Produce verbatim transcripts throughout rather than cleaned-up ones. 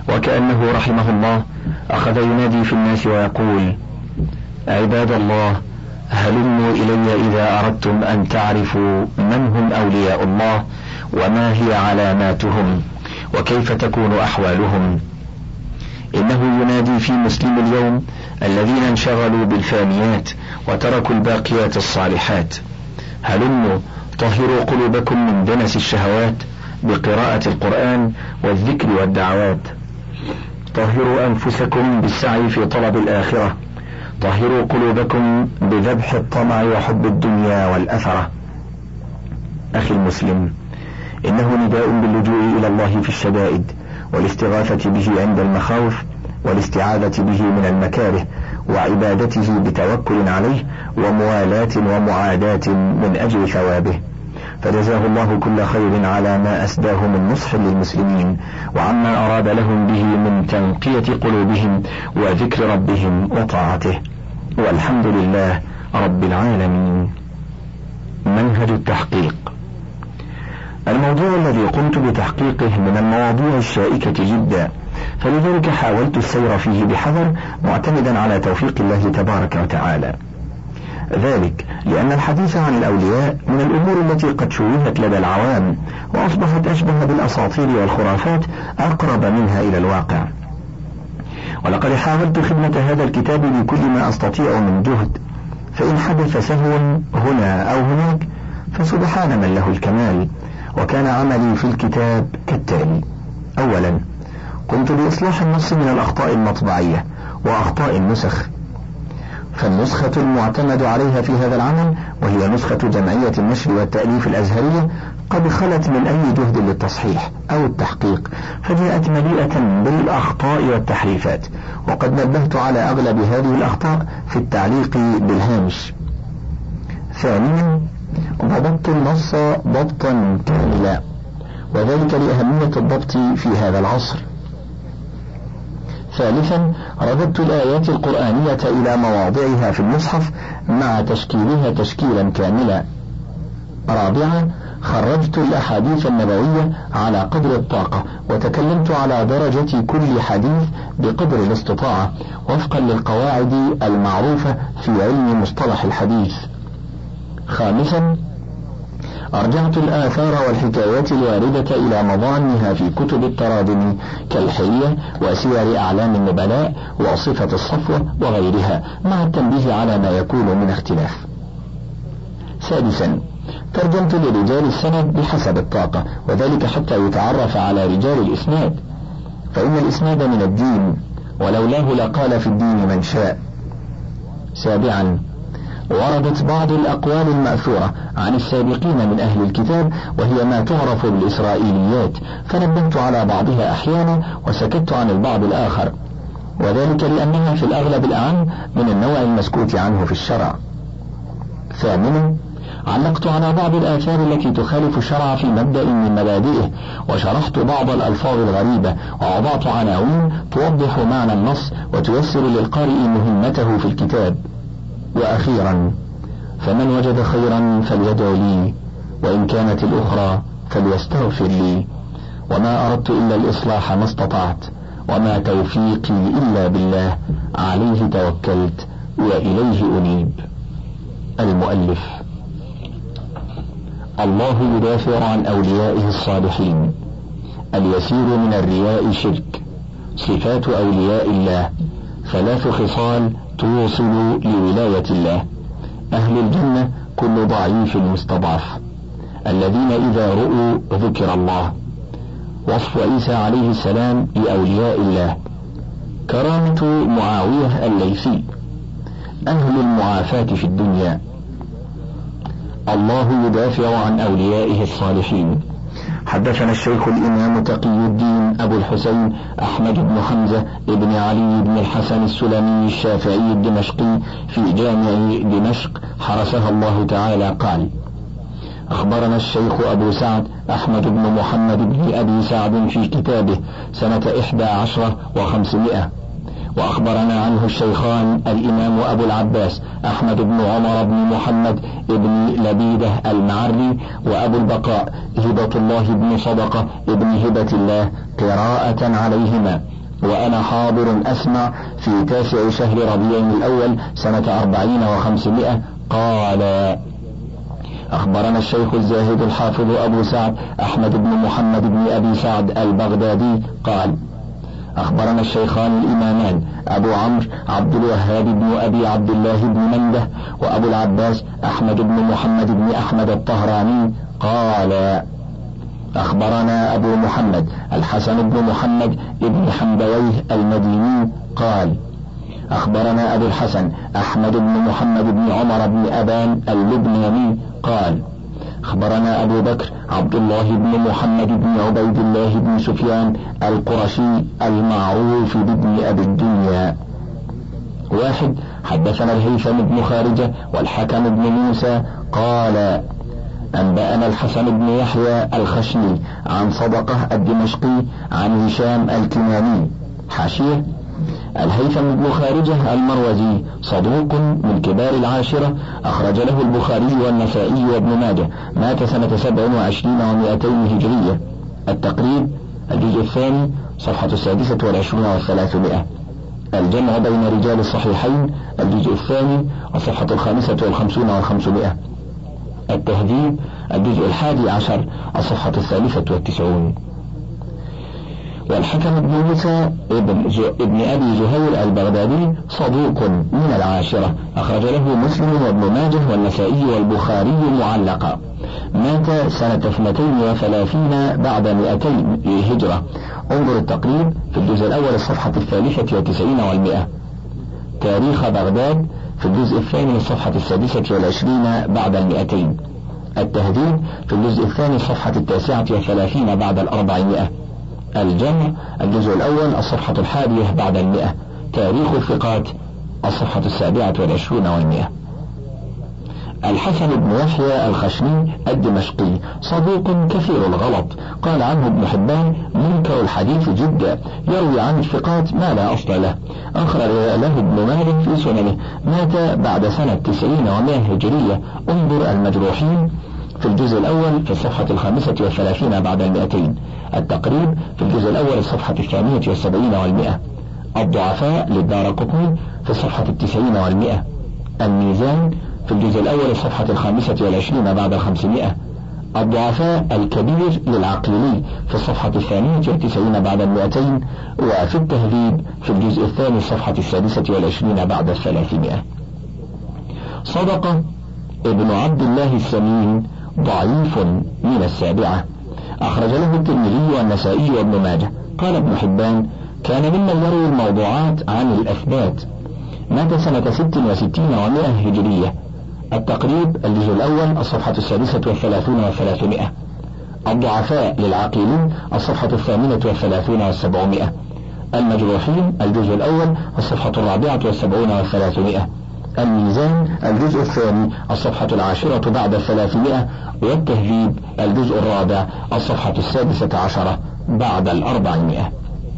وكأنه رحمه الله أخذ ينادي في الناس ويقول: عباد الله، هلموا إلي إذا أردتم أن تعرفوا من هم أولياء الله وما هي علاماتهم وكيف تكون أحوالهم. إنه ينادي في مسلم اليوم الذين انشغلوا بالفانيات وتركوا الباقيات الصالحات: هلموا طهروا قلوبكم من دنس الشهوات بقراءة القرآن والذكر والدعوات، طهروا أنفسكم بالسعي في طلب الآخرة، طهروا قلوبكم بذبح الطمع وحب الدنيا والأثرة. أخي المسلم، إنه نداء باللجوء إلى الله في الشدائد والاستغاثة به عند المخاوف والاستعاذة به من المكاره وعبادته بتوكل عليه وموالاة ومعاداة من أجل ثوابه، فجزاه الله كل خير على ما أسداه من نصح للمسلمين وعما أراد لهم به من تنقية قلوبهم وذكر ربهم وطاعته، والحمد لله رب العالمين. منهج التحقيق. الموضوع الذي قمت بتحقيقه من المواضيع الشائكة جدا، فلذلك حاولت السير فيه بحذر معتمدا على توفيق الله تبارك وتعالى، ذلك لأن الحديث عن الأولياء من الأمور التي قد شوهت لدى العوام وأصبحت أشبه بالأساطير والخرافات أقرب منها إلى الواقع. ولقد حاولت خدمة هذا الكتاب بكل ما أستطيع من جهد، فإن حدث سهو هنا أو هناك فسبحان من له الكمال. وكان عملي في الكتاب كالتالي: أولا، قمت بإصلاح النص من الأخطاء المطبعية وأخطاء النسخ، فالنسخة المعتمد عليها في هذا العمل وهي نسخة جمعية النشر والتأليف الأزهرية قد خلت من أي جهد للتصحيح أو التحقيق، فجاءت مليئة بالأخطاء والتحريفات، وقد نبهت على أغلب هذه الأخطاء في التعليق بالهامش. ثانيا، ضبطت النص ضبطا كاملا، وذلك لأهمية الضبط في هذا العصر. ثالثا، رددت الآيات القرآنية إلى مواضعها في المصحف مع تشكيلها تشكيلا كاملا. رابعا، خرجت الأحاديث النبوية على قدر الطاقة، وتكلمت على درجة كل حديث بقدر الاستطاعة وفقا للقواعد المعروفة في علم مصطلح الحديث. خامسا، أرجعت الآثار والحكايات الواردة إلى مضامنها في كتب التراجم كالحلية وسير أعلام النبلاء وصفة الصفوة وغيرها، مع التنبيه على ما يكون من اختلاف. سادسا، ترجمت لرجال السند بحسب الطاقة، وذلك حتى يتعرف على رجال الإسناد، فإن الإسناد من الدين ولولاه لقال في الدين من شاء. سابعا، وردت بعض الأقوال المأثورة عن السابقين من أهل الكتاب وهي ما تعرف بالإسرائيليات، فنبهت على بعضها أحيانا وسكت عن البعض الآخر، وذلك لأنها في الأغلب الأعم من النوع المسكوت عنه في الشرع. ثامنا، علقت على بعض الآثار التي تخالف الشرع في مبدأ من مبادئه، وشرحت بعض الألفاظ الغريبة، ووضعت عناوين توضح معنى النص وتيسر للقارئ مهمته في الكتاب. وأخيرا، فمن وجد خيرا فليدعو لي، وإن كانت الأخرى فليستغفر لي، وما أردت إلا الإصلاح ما استطعت، وما توفيقي إلا بالله، عليه توكلت وإليه أنيب. المؤلف. الله يدافع عن أوليائه الصالحين. اليسير من الرياء شرك. صفات أولياء الله: ثلاث خصال توصل لولاية الله. أهل الجنة كل ضعيف مستضعف، الذين إذا رؤوا ذكر الله. وصف عيسى عليه السلام لأولياء الله. كرامة معاوية الليثي. أهل المعافاة في الدنيا. الله يدافع عن أوليائه الصالحين. حدثنا الشيخ الإمام تقي الدين أبو الحسين أحمد بن حمزة ابن علي بن الحسن السلمي الشافعي الدمشقي في جامع دمشق حرسها الله تعالى قال: أخبرنا الشيخ أبو سعد أحمد بن محمد بن أبي سعد في كتابه سنة إحدى عشرة وخمسمائة. وأخبرنا عنه الشيخان الإمام أبو العباس أحمد بن عمر بن محمد بن لبيدة المعري وأبو البقاء هبة الله بن صدقة بن هبة الله قراءة عليهما، وأنا حاضر أسمع في تاسع شهر ربيع الأول سنة أربعين وخمسمائة قال: أخبرنا الشيخ الزاهد الحافظ أبو سعد أحمد بن محمد بن أبي سعد البغدادي قال: أخبرنا الشيخان الإمامان أبو عمرو عبد الوهاب بن أبي عبد الله بن منده وأبو العباس أحمد بن محمد بن أحمد الطهراني قال: أخبرنا أبو محمد الحسن بن محمد بن حنبويه المديني قال: أخبرنا أبو الحسن أحمد بن محمد بن عمر بن أبان اللبناني قال: أخبرنا أبو بكر عبد الله بن محمد بن عبيد الله بن سفيان القرشي المعروف بابن أبي الدنيا. واحد: حدثنا الهيثم بن خارجة والحكم بن موسى قال: أنبأنا الحسن بن يحيى الخشني عن صدقة الدمشقي عن هشام الكناني. حاشية: الهيثم بن خارجة المروزي صدوق من كبار العاشرة، أخرج له البخاري والنسائي وابن ماجه، مات سنة سبع وعشرين ومائتين هجرية. التقريب الجزء الثاني صفحة السادسة والعشرون والثلاثمائة. الجمع بين رجال الصحيحين الجزء الثاني الصفحة الخامسة والخمسون والخمسمائة. التهذيب الجزء الحادي عشر الصفحة الثالثة والتسعون. والحكم بن موسى ابن, ابن أبي زهير البغدادي صدوق من العاشرة، أخرج له مسلم وابن ماجه والنسائي والبخاري معلقا، مات سنة اثنتين وثلاثين بعد مئتين للهجرة. انظر التقريب في الجزء الأول الصفحة الثالثة والتسعين والمئة. تاريخ بغداد في الجزء الثاني الصفحة السادسة والعشرين بعد المئتين. التهذيب في الجزء الثاني الصفحة التاسعة والثلاثين بعد الأربعمائة. الجمع الجزء الأول الصفحة الحادية بعد المئة. تاريخ الثقات الصفحة السابعة والعشرون والمئة. الحسن بن يحيى الخشني الدمشقي صدوق كثير الغلط، قال عنه ابن حبان منكر الحديث جدا، يروي عن الثقات ما لا أصل له. أخرج له ابن مالك في سننه، مات بعد سنة تسعين ومائة هجرية. انظر المجروحين في الجزء الأول في الصفحة الخامسة والثلاثين بعد المئتين. التقريب في الجزء الأول الصفحة الثانية والسبعين والمئة. الضعفاء للدارقطني في الصفحة التسعين والمئة. الميزان في الجزء الأول الصفحة الخامسة والعشرين بعد الخمسمائة. الضعفاء الكبير للعقيلي في الصفحة الثانية والتسعين بعد المئتين. وفي التهذيب في الجزء الثاني الصفحة السادسة والعشرين بعد الثلاثمائة. صدقة ابن عبد الله السمين ضعيف من السابعة، أخرج له الترمذي والنسائي وابن ماجه. قال ابن حبان: كان ممن يروي الموضوعات عن الأثبات، مات سنة ست وستين ومائة هجرية. التقريب الجزء الأول الصفحة السادسة والثلاثون والثلاثمائة. الضعفاء للعقيلي الصفحة الثامنة والثلاثون والسبعمائة. المجروحين الجزء الأول الصفحة الرابعة والسبعون والثلاثمائة. الميزان الجزء الثاني الصفحة العاشرة بعد الثلاثمائة. والتهذيب الجزء الرابع الصفحة السادسة عشرة بعد الأربعمائة.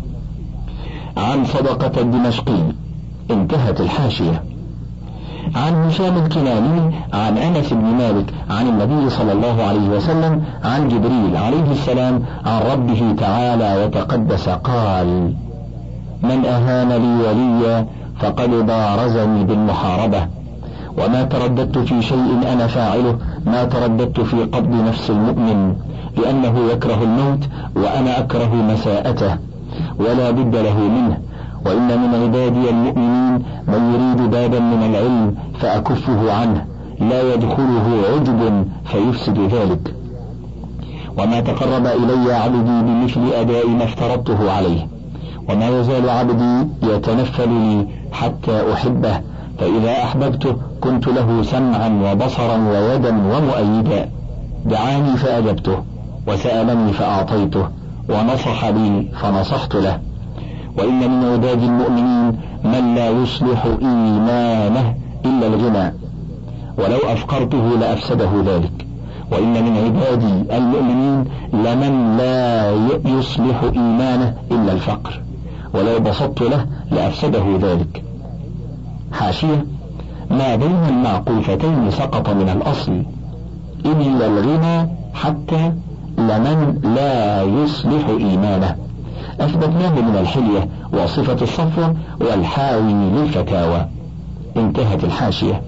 عن صدقة الدمشقي. انتهت الحاشية. عن هشام الكناني عن أنس بن مالك عن النبي صلى الله عليه وسلم عن جبريل عليه السلام عن ربه تعالى وتقدس قال: من أهان لي وليا فقد بارزني بالمحاربة، وما ترددت في شيء أنا فاعله ما ترددت في قبض نفس المؤمن، لأنه يكره الموت وأنا أكره مساءته ولا بد له منه. وإن من عبادي المؤمنين من يريد بابا من العلم فأكفه عنه، لا يدخله عجب فيفسد ذلك. وما تقرب إلي عبدي بمثل أداء ما افترضته عليه، وما يزال عبدي يتنفل لي حتى أحبه، فإذا أحببته كنت له سمعا وبصرا ويدا ومؤيدا، دعاني فأجبته، وسألني فأعطيته، ونصح لي فنصحت له. وإن من عباد المؤمنين من لا يصلح إيمانه إلا الغنى، ولو أفقرته لأفسده ذلك. وإن من عبادي المؤمنين لمن لا يصلح إيمانه إلا الفقر، ولو بسطت له لأفسده ذلك. حاشية: ما بين المعقوفتين سقط من الأصل، إلا الغنى حتى لمن لا يصلح إيمانه. أثبتناه من الحلية وصفة الصفوة والحاوي للفتاوى. انتهت الحاشية.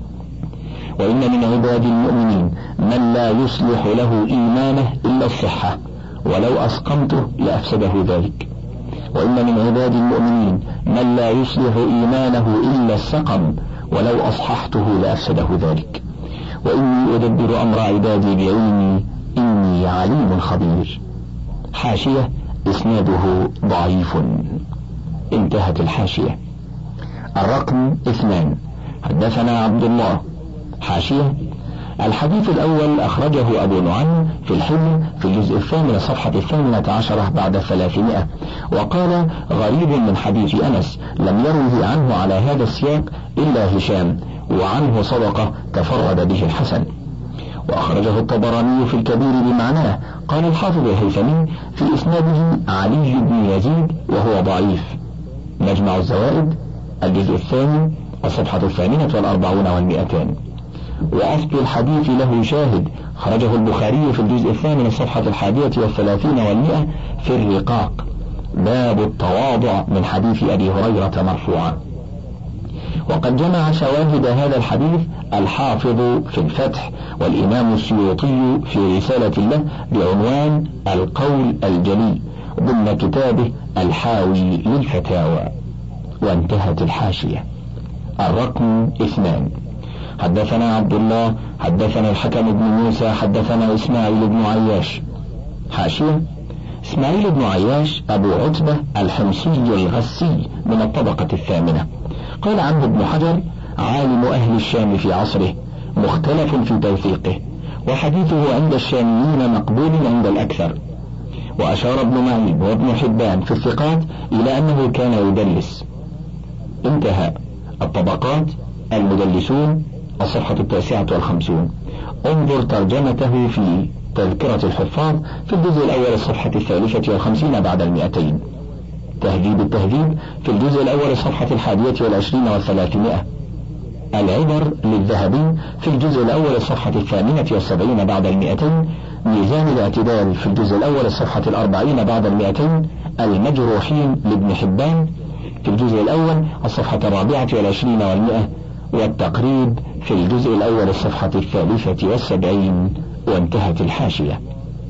وإن من عباد المؤمنين من لا يصلح له إيمانه إلا الصحة، ولو أسقمته لأفسده ذلك. وإن من عباد المؤمنين من لا يصلح إيمانه إلا السقم، ولو أصححته لأفسده ذلك. وإني أدبر أمر عبادي بعلمي إني عليم خبير. حاشية إسناده ضعيف. انتهت الحاشية. الرقم اثنان. حدثنا عبد الله. حاشية. الحديث الأول أخرجه أبو نعيم في الحلم في الجزء الثامن صفحة الثامنة عشرة بعد الثلاثمائة، وقال غريب من حديث أنس لم يروه عنه على هذا السياق إلا هشام، وعنه صدقة تفرد به الحسن. وأخرجه الطبراني في الكبير بمعناه. قال الحافظ الهيثمي في إسناده علي بن يزيد وهو ضعيف. مجمع الزوائد الجزء الثاني الصفحة الثامنة والأربعون والمئتان. وأصل الحديث له شاهد خرجه البخاري في الجزء الثامن الصفحة الحادية والثلاثين والمئة في الرقاق، باب التواضع، من حديث أبي هريرة مرفوعا. وقد جمع شواهد هذا الحديث الحافظ في الفتح والإمام السيوطي في رسالة له بعنوان القول الجلي ضمن كتابه الحاوي للفتاوى. وانتهت الحاشية. الرقم اثنان. حدثنا عبد الله. حدثنا الحكم بن موسى. حدثنا إسماعيل بن عياش. حاشية. إسماعيل بن عياش أبو عتبة الحمصي الغسي من الطبقة الثامنة. قال عنه ابن حجر عالم أهل الشام في عصره، مختلف في توثيقه، وحديثه عند الشاميين مقبول عند الأكثر. وأشار ابن معين وابن حبان في الثقات إلى أنه كان يدلس. انتهى. الطبقات المدلسون الصفحة التاسعة والخمسون. انظر ترجمته في تذكرة الحفاظ في الجزء الأول الصفحة الثالثة والخمسين بعد المئتين. تهذيب التهذيب في الجزء الأول الصفحة الحادية والعشرين والثلاثمائة. العبر للذهبي في الجزء الأول الصفحة الثامنة والسبعين بعد المئتين. ميزان الاعتدال في الجزء الأول الصفحة الأربعين بعد المئتين. المجروحين لابن حبان في الجزء الأول الصفحة الرابعة والعشرين والمئة. والتقريب في الجزء الأول الصفحة الثالثة والسبعين. وانتهت الحاشية.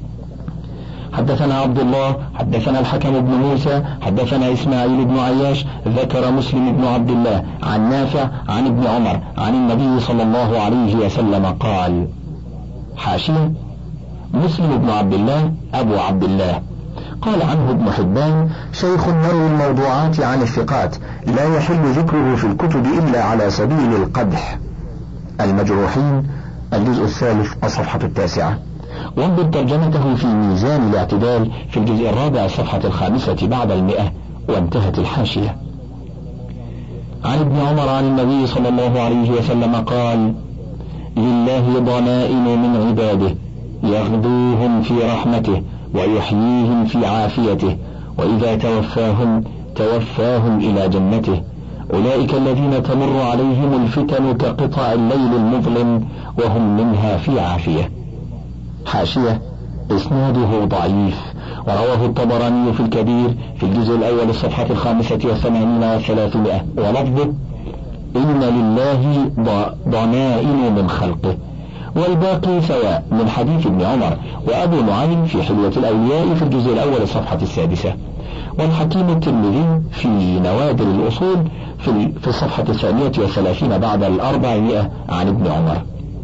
حدثنا عبد الله. حدثنا الحكم بن موسى. حدثنا إسماعيل بن عياش. ذكر مسلم بن عبد الله عن نافع عن ابن عمر عن النبي صلى الله عليه وسلم قال. حاشية. مسلم بن عبد الله أبو عبد الله. قال عنه ابن حبان شيخ يروي الموضوعات عن الثقات لا يحل ذكره في الكتب إلا على سبيل القدح. المجروحين الجزء الثالث الصفحة التاسعة. وانظر ترجمته في ميزان الاعتدال في الجزء الرابع الصفحة الخامسة بعد المئة. وانتهت الحاشية. عن ابن عمر عن النبي صلى الله عليه وسلم قال لله ضنائن من عباده يغدوهم في رحمته ويحييهم في عافيته، وإذا توفاهم توفاهم إلى جنته. أولئك الذين تمر عليهم الفتن كقطع الليل المظلم وهم منها في عافية. حاشية. إسناده ضعيف. ورواه الطبراني في الكبير في الجزء الأول الصفحة الخامسة والثمانين والثلاثمائة، ولفظه إن لله ضنائن من خلقه، والباقي سواء من حديث ابن عمر. وأبو نعيم في حلية الأولياء في الجزء الأول الصفحة السادسة. والحكيم الترمذي في نوادر الأصول في, في الصفحة الثانية والثلاثين بعد الأربعمائة عن ابن عمر.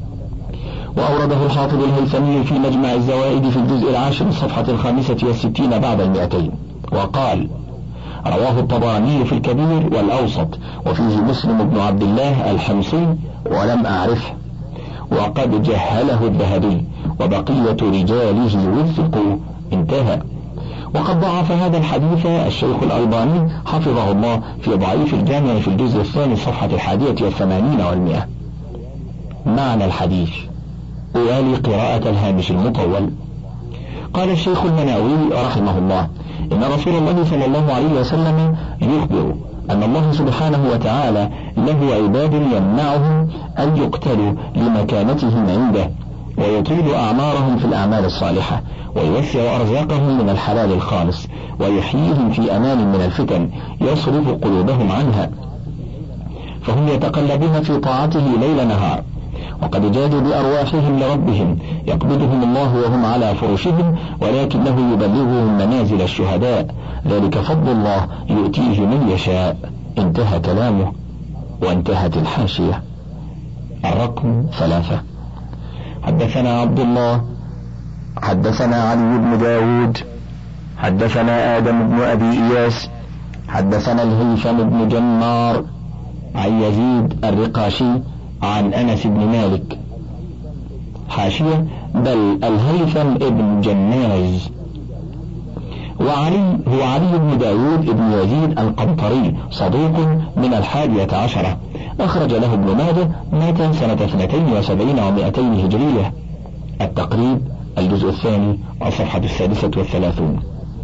وأورده الحافظ الهيثمي في مجمع الزوائد في الجزء العاشر الصفحة الخامسة والستين بعد المئتين، وقال رواه الطبراني في الكبير والأوسط، وفيه مسلم بن عبد الله الحمصي ولم أعرفه، وقد جهله الذهبي، وبقية رجاله وثقوا. انتهى. وقد ضعف هذا الحديث الشيخ الألباني حفظه الله في ضعيف الجامع في الجزء الثاني صفحة الحادية والثمانين والمئة. معنى الحديث. أوالي قراءة الهامش المطول. قال الشيخ المناوي رحمه الله إن رسول الله صلى الله عليه وسلم يخبر أن الله سبحانه وتعالى له عباد يمنعهم أن يقتلوا لمكانتهم عنده، ويطيل أعمارهم في الأعمال الصالحة، ويوسع أرزاقهم من الحلال الخالص، ويحييهم في أمان من الفتن يصرف قلوبهم عنها، فهم يتقلبون في طاعته ليل نهار، وقد جادوا بأرواحهم لربهم، يقبضهم الله وهم على فرشهم، ولكنه يبلغهم منازل الشهداء، ذلك فضل الله يؤتيه من يشاء. انتهى كلامه، وانتهت الحاشية. الرقم ثلاثة. حدثنا عبد الله حدثنا علي بن داود حدثنا آدم بن أبي إياس حدثنا الهيثم بن جمار عن يزيد الرقاشي عن أنس بن مالك. حاشية: بل الهيثم بن جناز. وعلي هو علي بن داود بن يزيد القنطري، صدوق من الحادية عشرة، أخرج له ابن ماجه، مات سنة اثنتين وسبعين ومائتين هجرية. التقريب الجزء الثاني الصفحة السادسة والثلاثون.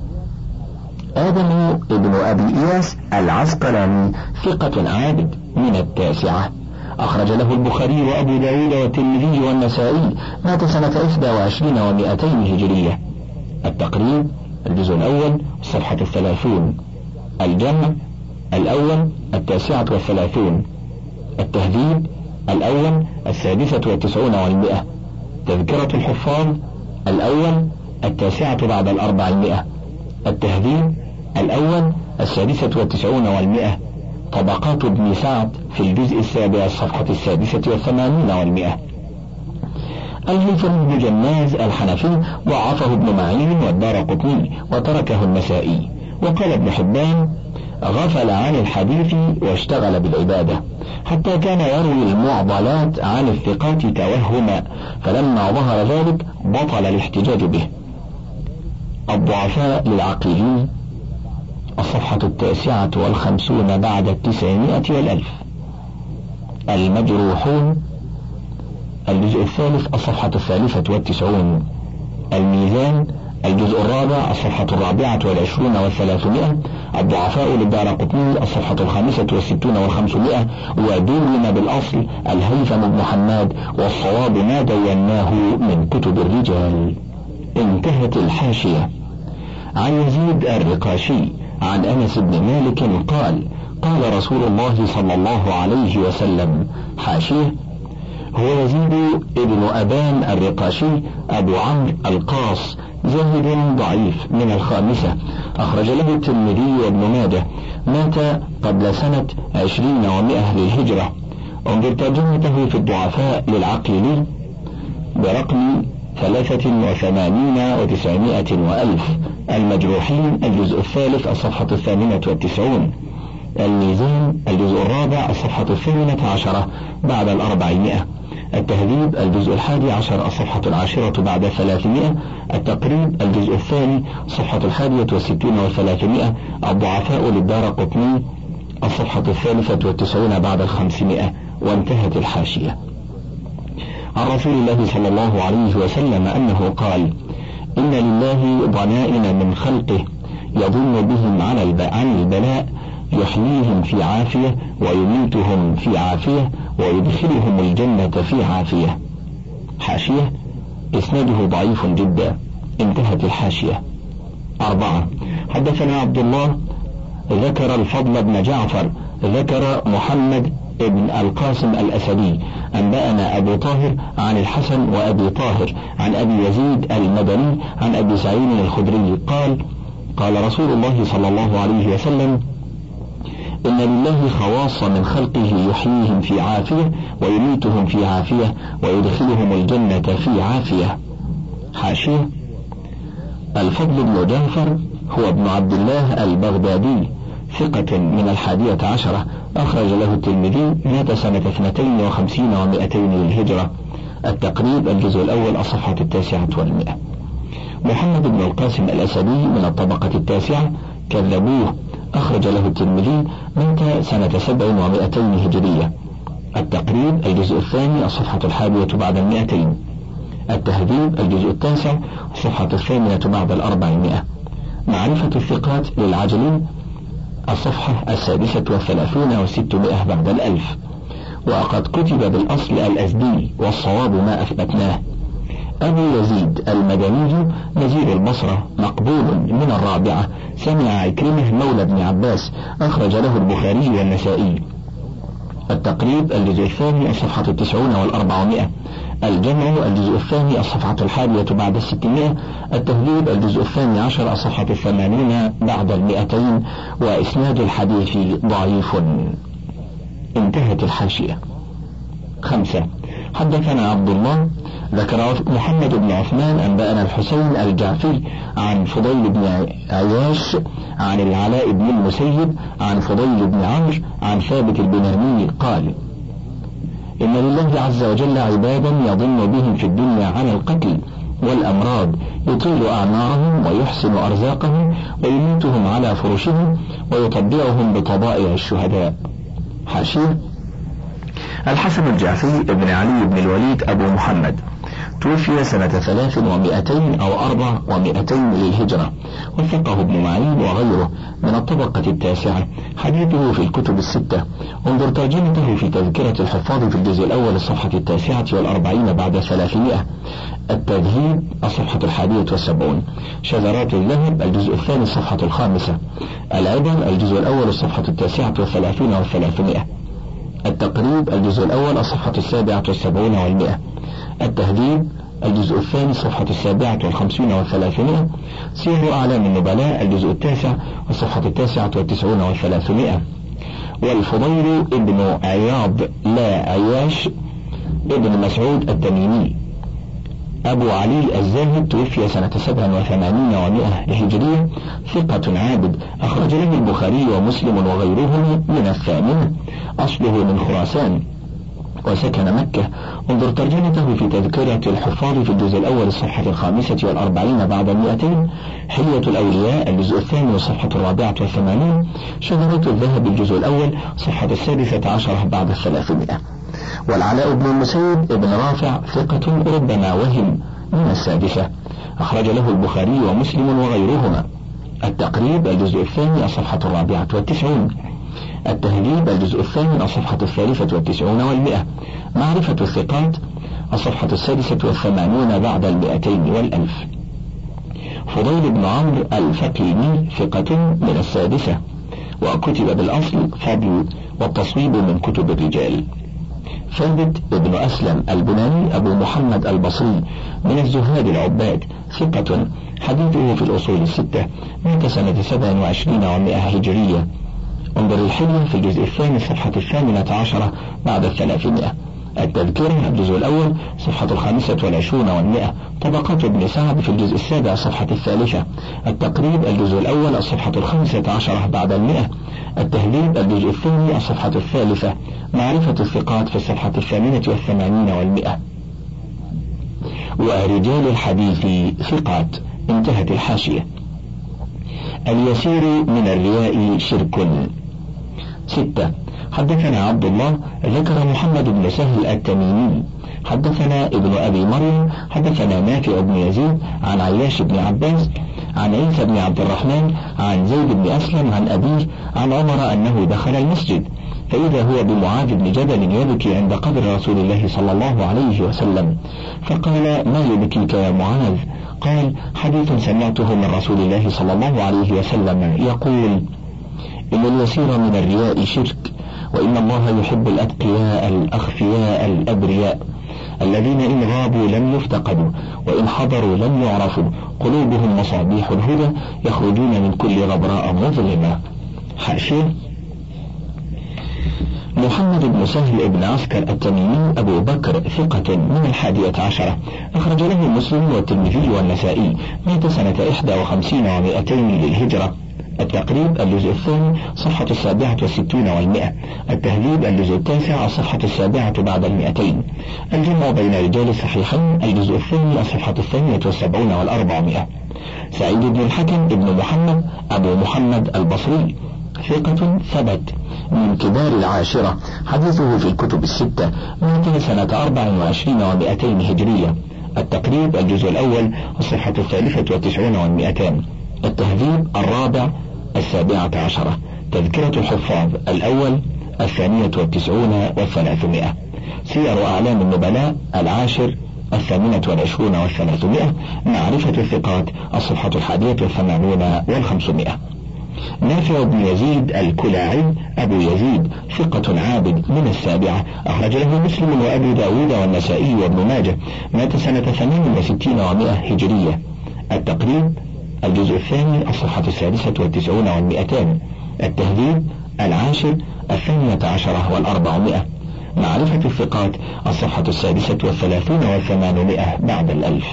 آدم ابن أبي إياس العسقلاني ثقة عابد من التاسعة، أخرج له البخاري وأبو داود والترمذي والنسائي، مات سنة إحدى وعشرين ومائتين هجرية. التقريب الجزء الأول الصفحة الثلاثون. الجمع الأول التاسعة والثلاثون. التهذيب الأول السادسة والتسعون والمئة. تذكرة الحفاظ الأول التاسعة بعد الأربعمائة. التهذيب الأول السادسة والتسعون والمئة. طبقات ابن سعد في الجزء السابع الصفحة السادسة والثمانين والمئة. الهيثم بن جناز الحنفي ضعفه ابن معين والدارقطني وتركه النسائي. وقال ابن حبان: غفل عن الحديث واشتغل بالعبادة، حتى كان يروي المعضلات عن الثقات توهما، فلما ظهر ذلك بطل الاحتجاج به. الضعفاء للعقيلي، الصفحة التاسعة والخمسون بعد التسعمائة والألف. المجروحون، الجزء الثالث الصفحة الثالثة والتسعون. الميزان، الجزء الرابع الصفحة الرابعة والعشرون والثلاثمائة. الضعفاء للدارقطني، الصفحة الخامسة والستون والخمسمائة. ودون بالأصل الهيثم بن حماد، والصواب ما دوناه من كتب الرجال. انتهت الحاشية. عن يزيد الرقاشي عن أنس بن مالك قال: قال رسول الله صلى الله عليه وسلم. حاشية: هو يزيد ابن أبان الرقاشي أبو عمرو القاص، زاهد ضعيف من الخامسة، أخرج له الترمذي وابن ماجه، مات قبل سنة عشرين ومائة للهجرة. انظر ترجمته في الضعفاء للعقيلي برقم ثلاثة وثمانين وتسعمائة وألف. المجروحين، الجزء الثالث الصفحة الثامنة والتسعون. الميزان، الجزء الرابع الصفحة الثامنة عشرة بعد الأربعمائة. التهذيب، الجزء الحادي عشر الصفحة العاشرة بعد الثلاثمائة. التقريب، الجزء الثاني الصفحة الحادية والستون والثلاثمائة. الضعفاء للدارقطني، الصفحة الثالثة والتسعون بعد الخمسمائة. وانتهت الحاشية. عن رسول الله صلى الله عليه وسلم أنه قال: إن لله ضنائن من خلقه يضن بهم عن البلاء، يحييهم في عافية ويميتهم في عافية ويدخلهم الجنة في عافية. حاشية: إسناده ضعيف جدا. انتهت الحاشية. أربعة. حدثنا عبد الله ذكر الفضل بن جعفر ذكر محمد ابن القاسم الأسدي. أنبأنا أبو طاهر عن الحسن وأبي طاهر عن أبي يزيد المدني عن أبي سعيد الخدري قال: قال رسول الله صلى الله عليه وسلم: إن لله خواص من خلقه يحييهم في عافية ويميتهم في عافية ويدخلهم الجنة في عافية. حاشية: الفضل بن جعفر هو ابن عبد الله البغدادي، ثقة من الحادية عشرة، أخرج له الترمذي، مات سنة اثنتين وخمسين ومائتين للهجرة. التقريب، الجزء الأول الصفحة التاسعة والمئة. محمد بن القاسم الأسدي من الطبقة التاسعة، كذبوه، أخرج له الترمذي، مات سنة سبع ومائتين هجرية. التقريب، الجزء الثاني الصفحة الحادية بعد المائتين. التهذيب، الجزء التاسع الصفحة الثامنة بعد الأربعمائة. معرفة الثقات للعجلي، الصفحة السادسة والثلاثون وستمائة بعد الألف. وقد كتب بالأصل الأزدي، والصواب ما أثبتناه. أبو يزيد المدني نزيل البصرة مقبول من الرابعة، سمع عكرمة مولى ابن عباس، أخرج له البخاري والنسائي. التقريب الجزء الثاني الصفحة التسعون والأربعمائة. الجمع الجزء الثاني الصفحة الحادية بعد الستمائة. التهذيب الجزء الثاني عشر الصفحة الثمانين بعد المئتين. وإسناد الحديث ضعيف. انتهت الحاشية. خمسة. حدثنا عبد الله ذكر محمد بن عثمان أنبأنا الحسين الجعفي عن فضيل بن عياش عن العلاء بن المسيب عن فضيل بن عمرو عن ثابت البناني قال: إن لله عز وجل عبادا يضن بهم في الدنيا على القتل والأمراض، يطيل أعمارهم ويحسن أرزاقهم ويميتهم على فرشهم ويطبعهم بطبائع الشهداء. حاشية. الحسن الجعفي بن علي بن الوليد أبو محمد توفي سنة ثلاث ومائتين أو أربع ومائتين للهجرة، وثقه ابن معين وغيره من الطبقة التاسعة، حديثه في الكتب الستة. انظر ترجمته في تذكرة الحفاظ في الجزء الأول الصفحة التاسعة والأربعين بعد ثلاثمائة. التذهيب الصفحة الحادية والسبعون. شذرات الذهب الجزء الثاني الصفحة الخامسة. العبر الجزء الأول الصفحة التاسعة والثلاثين والثلاثمائة. التقريب الجزء الأول الصفحة السابعة والسبعون والمئة. التهذيب الجزء الثاني الصفحة السابعة والخمسين والثلاثمائة. سير أعلام النبلاء الجزء التاسع الصفحة التاسعة والتسعون والثلاثمائة. والفضيل ابن عياض لا عياش ابن مسعود التميمي أبو علي الزاهد توفي سنة سبع وثمانين ومائة هجرية، ثقة عابد، أخرج له البخاري ومسلم وغيرهم من الثامنة، أصله من خراسان وسكن مكة. انظر ترجمته في تذكرة الحفاظ في الجزء الأول الصفحة الخامسة والأربعين بعد المئتين. حلية الأولياء الجزء الثاني والصفحة الرابعة والثمانين. شذرات الذهب الجزء الأول صفحة السادسة عشرة بعد الثلاثمائة. والعلاء بن المسيب ابن رافع ثقة ربما وهم من السادسة، أخرج له البخاري ومسلم وغيرهما. التقريب الجزء الثاني الصفحة الرابعة والتسعون. التهذيب الجزء الثاني الصفحة الثالثة والتسعون والمئة. معرفة الثقات الصفحة السادسة والثمانون بعد المئتين والألف. فضيل بن عمرو الفقيني ثقة من السادسة، وكتب بالأصل فضل والتصويب من كتب الرجال. ثابت بن أسلم البناني أبو محمد البصري من الزهاد العباد، ثقة، حديثه في الأصول الستة، مات سنة سبع وعشرين ومائة هجرية. انظر الحلية في الجزء الثاني الصفحة الثامنة عشرة بعد الثلاثمائة. التذكرة الجزء الأول صفحة الخامسة والعشرون والمئة. طبقات ابن سعد في الجزء السابع الصفحة الثالثة. التقريب الجزء الأول الصفحة الخامسة عشرة بعد المئة. التهذيب الجزء الثاني الصفحة الثالثة. معرفة الثقات في الصفحة الثامنة والثمانين والمئة. ورجال الحديث ثقات. انتهت الحاشية. اليسير من الرياء شرك. ستة. حدثنا عبد الله ذكر محمد بن سهل التميمي حدثنا ابن أبي مريم حدثنا نافع بن يزيد عن عياش بن عباس عن عيسى بن عبد الرحمن عن زيد بن أسلم عن أبيه عن عمر أنه دخل المسجد فإذا هو بمعاذ بن جبل يبكي عند قبر رسول الله صلى الله عليه وسلم، فقال: ما يبكيك يا معاذ؟ قال: حديث سمعته من رسول الله صلى الله عليه وسلم يقول: إن اليسير من الرياء شرك، وإن الله يحب الأتقياء الأخفياء الأبرياء الذين إن غابوا لم يفتقدوا وإن حضروا لم يعرفوا، قلوبهم مصابيح الهدى يخرجون من كل غبراء مظلمة. حاشية. محمد بن سهل بن عسكر التميمي أبو بكر ثقة من الحادية عشرة، أخرج له مسلم والترمذي والنسائي، مات سنة إحدى وخمسين ومائتين للهجرة. التقريب الجزء الثاني صفحة السابعة والستون والمئة. التهذيب الجزء التاسع الصفحة السابعة بعد المئتين. الجمع بين رجال الصحيحين الجزء الثاني الصفحة الثانية والسبعون والأربعمائة. سعيد بن الحكم بن محمد أبو محمد البصري ثقة ثبت من كبار العاشرة، حديثه في الكتب الستة، مات سنة أربع وعشرين ومائتين هجرية. التقريب الجزء الأول الصفحة الثالثة والتسعون والمئتان. التهذيب الرابع السابعة عشرة. تذكرة الحفاظ الأول الثانية والتسعون والثلاثمائة. سير أعلام النبلاء العاشر الثامنة والعشرون والثلاثمائة. معرفة الثقات الصفحة الحادية والثمانون والخمسمائة. نافع بن يزيد الكلاعي أبو يزيد ثقة عابد من السابعة، أخرج له مسلم وأبو داود والنسائي وابن ماجه، مات سنة ثمان وستين ومائة هجرية. التقريب الجزء الثاني الصفحة السادسة والتسعون والمئتان. التهذيب العاشر الثانية عشرة والأربعمائة. معرفة الثقات الصفحة السادسة والثلاثون والثمانمائة بعد الألف.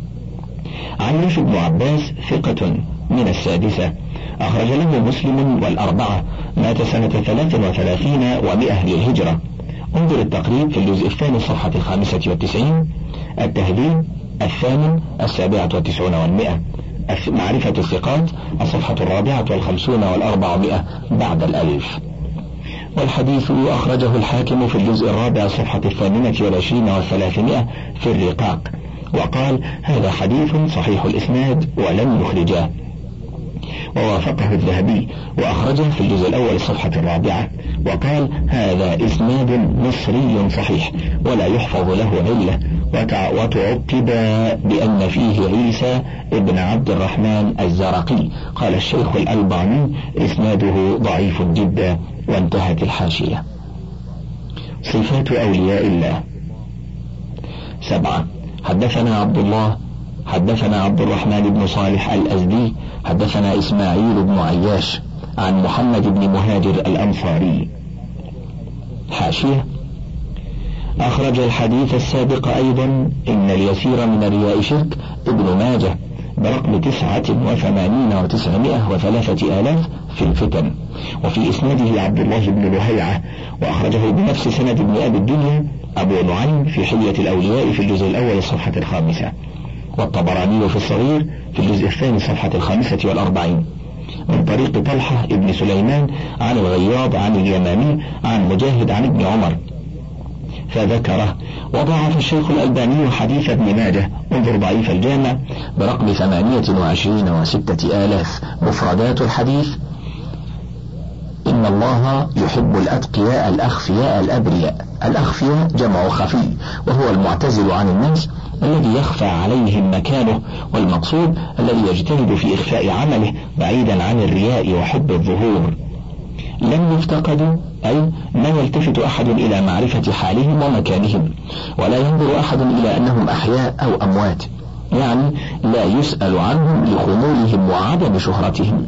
عياش بن عباس ثقة من السادسة، أخرج له مسلم والأربعة، مات سنة ثلاث وثلاثين ومائة للهجرة. انظر التقريب في الجزء الثاني الصفحة الخامسة والتسعين. التهذيب الثامن السابعة والتسعون والمئة. معرفة الثقات الصفحة الرابعة والخمسون والأربعمائة بعد الألف. والحديث أخرجه الحاكم في الجزء الرابع الصفحة الثامنة والعشرين والثلاثمائة في الرقاق، وقال هذا حديث صحيح الإسناد ولم يخرجاه. ووافقه الذهبي وأخرجه في الجزء الأول الصفحة الرابعة، وقال هذا إسناد مصري صحيح ولا يحفظ له علة، وتعقب بأن فيه عيسى ابن عبد الرحمن الزرقي. قال الشيخ الألباني إسناده ضعيف جدا. وانتهت الحاشية. صفات أولياء الله. سبعة. حدثنا عبد الله حدثنا عبد الرحمن بن صالح الأزدي حدثنا إسماعيل بن عياش عن محمد بن مهاجر الأنصاري. حاشية. أخرج الحديث السابق أيضا إن اليسير من الرياء شرك ابن ماجه برقم تسعة وثمانين وتسعمائة وثلاثة آلاف في الفتن، وفي إسناده عبد الله بن لهيعة، وأخرجه بنفس سند ابن أبي الدنيا أبو نعيم في حلية الأولياء في الجزء الأول الصفحة الخامسة، والطبراني في الصغير في الجزء الثاني الصفحة الخامسة والأربعين، من طريق طلحة ابن سليمان عن الغياض عن اليمامي عن مجاهد عن ابن عمر فذكره. وضعف الشيخ الألباني حديث ابن ماجه، انظر ضعيف الجامع برقم ثمانية وعشرين وستة آلاف. مفردات الحديث: إن الله يحب الأتقياء الأخفياء الأبرياء. الأخفياء جمع خفي، وهو المعتزل عن الناس الذي يخفى عليهم مكانه، والمقصود الذي يجتهد في إخفاء عمله بعيدا عن الرياء وحب الظهور. لم يفتقدوا، أي ما يلتفت أحد إلى معرفة حالهم ومكانهم، ولا ينظر أحد إلى أنهم أحياء أو أموات، يعني لا يسأل عنهم لخمولهم وعدم شهرتهم.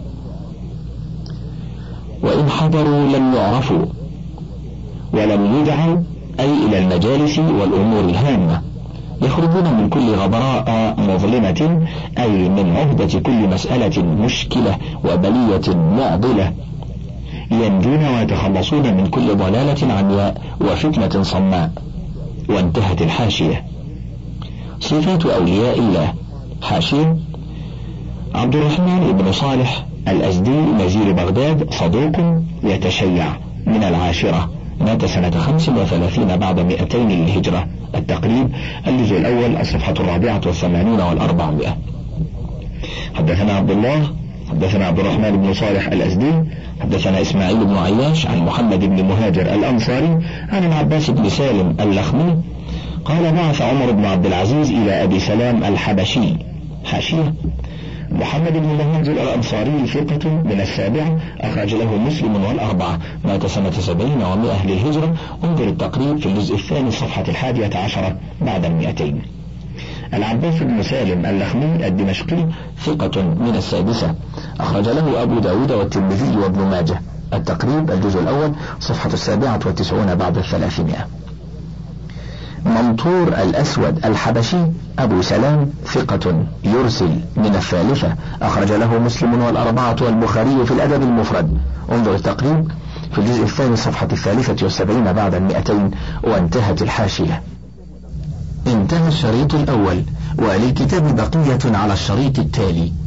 وإن حضروا لم يعرفوا ولم يدعوا، أي إلى المجالس والأمور الهامة. يخرجون من كل غبراء مظلمة، أي من عهدة كل مسألة مشكلة وبلية معضلة. ينجون ويتخلصون من كل ضلالة عمياء وفتنة صماء. وانتهت الحاشية. صفات أولياء الله. حاشية. عبد الرحمن بن صالح الأزدي نزيل بغداد، صدوق يتشيع، من العاشرة، مات سنة خمس وثلاثين بعد مئتين للهجرة. التقريب الجزء الأول الصفحة الرابعة والثمانون والأربعمائة. حدثنا عبد الله حدثنا عبد الرحمن بن صالح الأزدي حدثنا إسماعيل بن عياش عن محمد بن مهاجر الأنصاري عن العباس بن سالم اللخمي قال بعث عمر بن عبد العزيز إلى أبي سلام الحبشي. حاشية. محمد بن مهاجر الأنصاري ثقة من السابعة، أخرج له مسلم والأربعة، مات سنة سبعين ومائة للهجرة. انظر التقريب في الجزء الثاني الصفحة الحادية عشرة بعد المئتين. العباس بن سالم اللخمي الدمشقي ثقة من السادسة، أخرج له أبو داود والترمذي وابن ماجه. التقريب الجزء الأول صفحة السابعة والتسعون بعد الثلاثمائة. منطور الأسود الحبشي أبو سلام ثقة يرسل من الثالثة، أخرج له مسلم والأربعة والبخاري في الأدب المفرد. انظر التقريب في الجزء الثاني صفحة الثالثة والسبعين بعد المئتين. وانتهت الحاشية. انتهى الشريط الأول، وللكتاب بقية على الشريط التالي.